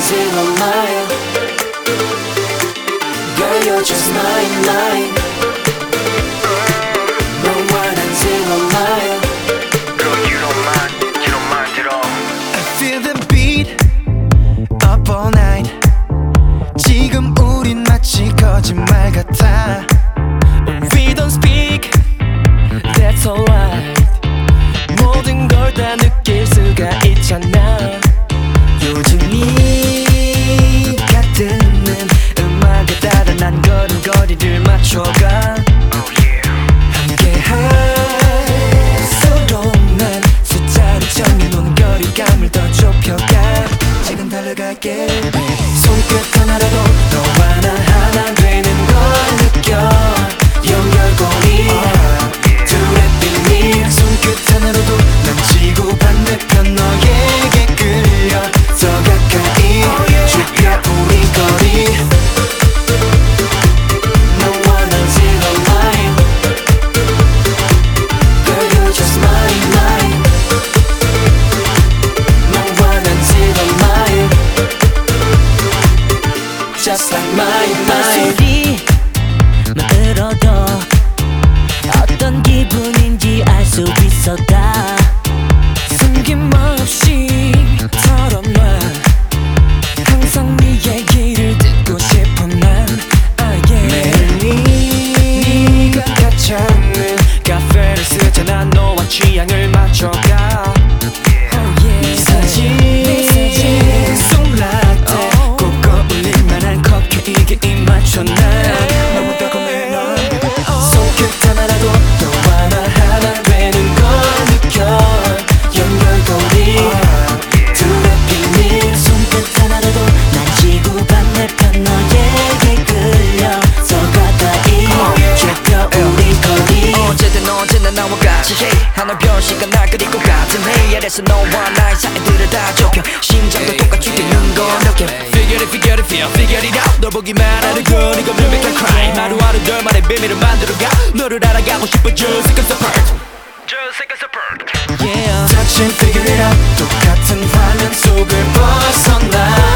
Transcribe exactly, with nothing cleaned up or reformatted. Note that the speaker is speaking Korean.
zero mile. Girl, you're just mine, mine. 너와는 zero mile. Girl, you don't mind, you don't mind at all. I feel the beat up all night. 지금 우린 마치 거짓말 같아. We don't speak, that's alright. 모든 걸 다 느낄 수가 있잖아. 요즘 네가 듣는 음악에 따라 난 걸음걸이를 맞춰가. Oh yeah. 함께할수록 난 숫자를 정해놓은 거리감을 더 좁혀가. 지금 달려갈게. 손끝 하나라도 너와 나 하나 되는 걸 느껴. 연결고리 둘의 비밀. 손끝 하나로도 난 지구 반대편 너에게 끌려 더 가까이 좁혀 우리 거리. 너와 난 zero mile. Girl, you're just mine, mine. 너와 난 zero mile. Just like mine, mine. 소리만 들어도 어떤 기분인지 알 수 있어 다 숨김없이 털어놔. 항상 네 얘기를 듣고 싶어 난. ah, yeah. 매일 네가 찾는 카페를 쓰잖아. 너와 취향을 맞춰가. 네 사진 속 라떼 꼭 어울릴 만한 컵케 이게 입맞춰 난 너무 달콤해 넌. 손끝 하나라도 너와 나 하나 되는 걸 느껴. 연결고리 둘의 비밀. 손끝 하나로도 난 지구 반대편 너에게 끌려 더 가까이 좁혀 우리 거리. 어쨌든 언제나 나와 같이 해. 하나별 시간 날 그리고 같은 해. 아래서 너와 나의 사이들을 다 좁혀. 심장도 똑같이 뛰는 걸 느껴. Figure it, figure it, feel, figure it out. 널 보기만 하는 건 이건 완벽한 crime. 하루하루 너만의 비밀을 만들어가. 너를 알아가고 싶어 just seconds apart. Just seconds apart. Yeah. Touch and figure it out. 똑같은 화면 속을 벗어나.